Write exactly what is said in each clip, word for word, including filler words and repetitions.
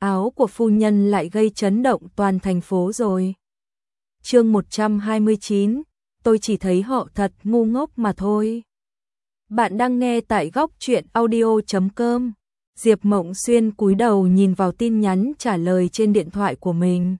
áo của phu nhân lại gây chấn động toàn thành phố rồi. Chương một trăm hai mươi chín, tôi chỉ thấy họ thật ngu ngốc mà thôi. Bạn đang nghe tại góc truyện audio chấm com. Diệp Mộng Xuyên cúi đầu nhìn vào tin nhắn trả lời trên điện thoại của mình.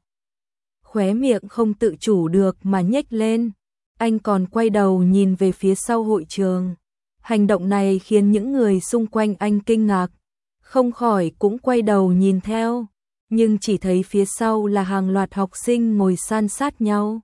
Khóe miệng không tự chủ được mà nhếch lên. Anh còn quay đầu nhìn về phía sau hội trường. Hành động này khiến những người xung quanh anh kinh ngạc. Không khỏi cũng quay đầu nhìn theo. Nhưng chỉ thấy phía sau là hàng loạt học sinh ngồi san sát nhau.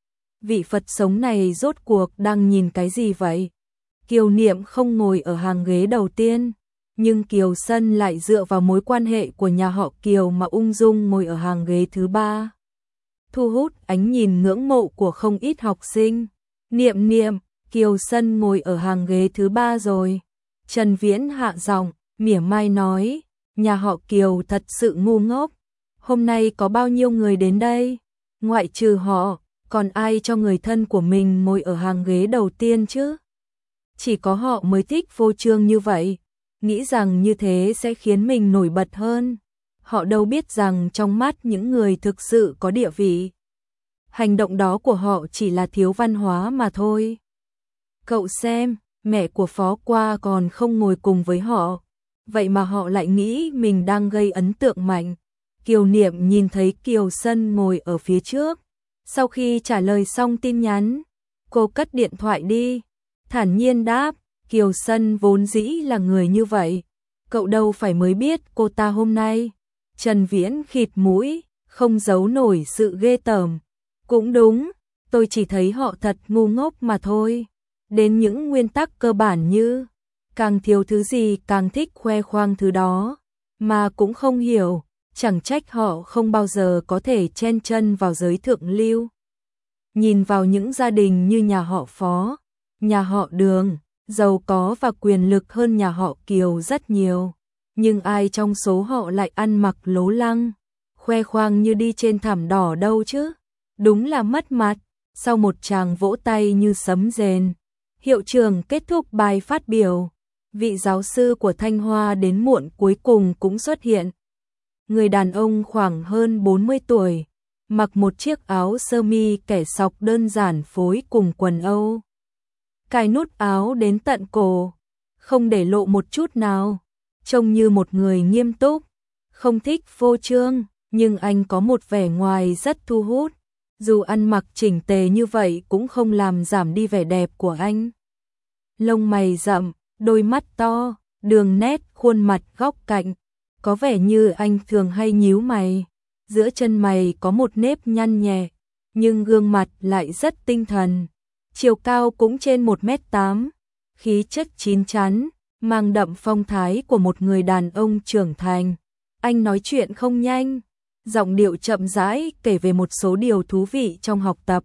Vị Phật sống này rốt cuộc đang nhìn cái gì vậy? Kiều Niệm không ngồi ở hàng ghế đầu tiên, nhưng Kiều Sân lại dựa vào mối quan hệ của nhà họ Kiều mà ung dung ngồi ở hàng ghế thứ ba. Thu hút ánh nhìn ngưỡng mộ của không ít học sinh. Niệm Niệm, Kiều Sân ngồi ở hàng ghế thứ ba rồi. Trần Viễn hạ giọng, mỉa mai nói, nhà họ Kiều thật sự ngu ngốc. Hôm nay có bao nhiêu người đến đây? Ngoại trừ họ, còn ai cho người thân của mình ngồi ở hàng ghế đầu tiên chứ? Chỉ có họ mới thích phô trương như vậy, nghĩ rằng như thế sẽ khiến mình nổi bật hơn. Họ đâu biết rằng trong mắt những người thực sự có địa vị, hành động đó của họ chỉ là thiếu văn hóa mà thôi. Cậu xem, mẹ của Phó Qua còn không ngồi cùng với họ, vậy mà họ lại nghĩ mình đang gây ấn tượng mạnh. Kiều Niệm nhìn thấy Kiều Sân ngồi ở phía trước. Sau khi trả lời xong tin nhắn, cô cất điện thoại đi, thản nhiên đáp, Kiều Sân vốn dĩ là người như vậy, cậu đâu phải mới biết cô ta hôm nay. Trần Viễn khịt mũi, không giấu nổi sự ghê tởm. Cũng đúng, tôi chỉ thấy họ thật ngu ngốc mà thôi. Đến những nguyên tắc cơ bản như càng thiếu thứ gì càng thích khoe khoang thứ đó, mà cũng không hiểu, chẳng trách họ không bao giờ có thể chen chân vào giới thượng lưu. Nhìn vào những gia đình như nhà họ Phó, nhà họ Đường, giàu có và quyền lực hơn nhà họ Kiều rất nhiều, nhưng ai trong số họ lại ăn mặc lố lăng, khoe khoang như đi trên thảm đỏ đâu chứ? Đúng là mất mặt. Sau một tràng vỗ tay như sấm rền, hiệu trưởng kết thúc bài phát biểu. Vị giáo sư của Thanh Hoa đến muộn cuối cùng cũng xuất hiện. Người đàn ông khoảng hơn bốn mươi tuổi, mặc một chiếc áo sơ mi kẻ sọc đơn giản phối cùng quần Âu. Cài nút áo đến tận cổ, không để lộ một chút nào, trông như một người nghiêm túc, không thích phô trương, nhưng anh có một vẻ ngoài rất thu hút. Dù ăn mặc chỉnh tề như vậy cũng không làm giảm đi vẻ đẹp của anh. Lông mày rậm, đôi mắt to, đường nét khuôn mặt góc cạnh, có vẻ như anh thường hay nhíu mày. Giữa chân mày có một nếp nhăn nhẹ, nhưng gương mặt lại rất tinh thần. Chiều cao cũng trên một mét tám, khí chất chín chắn, mang đậm phong thái của một người đàn ông trưởng thành. Anh nói chuyện không nhanh, giọng điệu chậm rãi kể về một số điều thú vị trong học tập.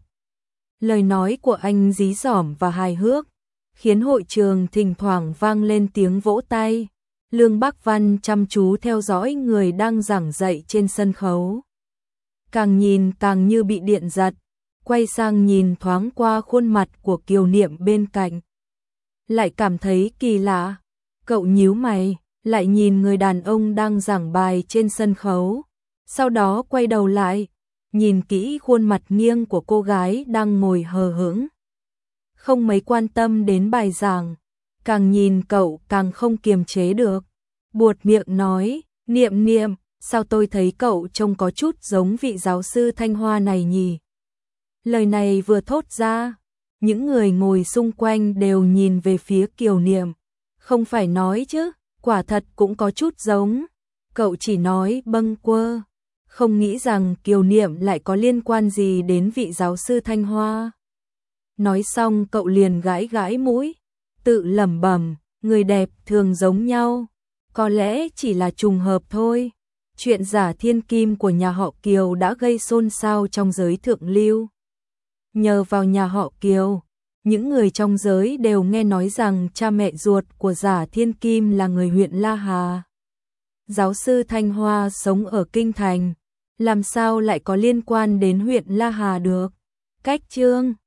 Lời nói của anh dí dỏm và hài hước, khiến hội trường thỉnh thoảng vang lên tiếng vỗ tay. Lương Bắc Văn chăm chú theo dõi người đang giảng dạy trên sân khấu. Càng nhìn càng như bị điện giật, quay sang nhìn thoáng qua khuôn mặt của Kiều Niệm bên cạnh. Lại cảm thấy kỳ lạ, cậu nhíu mày, lại nhìn người đàn ông đang giảng bài trên sân khấu. Sau đó quay đầu lại, nhìn kỹ khuôn mặt nghiêng của cô gái đang ngồi hờ hững, không mấy quan tâm đến bài giảng. Càng nhìn cậu càng không kiềm chế được, buột miệng nói, Niệm Niệm, sao tôi thấy cậu trông có chút giống vị giáo sư Thanh Hoa này nhỉ? Lời này vừa thốt ra, những người ngồi xung quanh đều nhìn về phía Kiều Niệm. Không phải nói chứ, quả thật cũng có chút giống. Cậu chỉ nói bâng quơ, không nghĩ rằng Kiều Niệm lại có liên quan gì đến vị giáo sư Thanh Hoa. Nói xong cậu liền gãi gãi mũi, tự lẩm bẩm, người đẹp thường giống nhau, có lẽ chỉ là trùng hợp thôi. Chuyện giả thiên kim của nhà họ Kiều đã gây xôn xao trong giới thượng lưu. Nhờ vào nhà họ Kiều, những người trong giới đều nghe nói rằng cha mẹ ruột của giả thiên kim là người huyện La Hà. Giáo sư Thanh Hoa sống ở Kinh Thành, làm sao lại có liên quan đến huyện La Hà được? Cách chương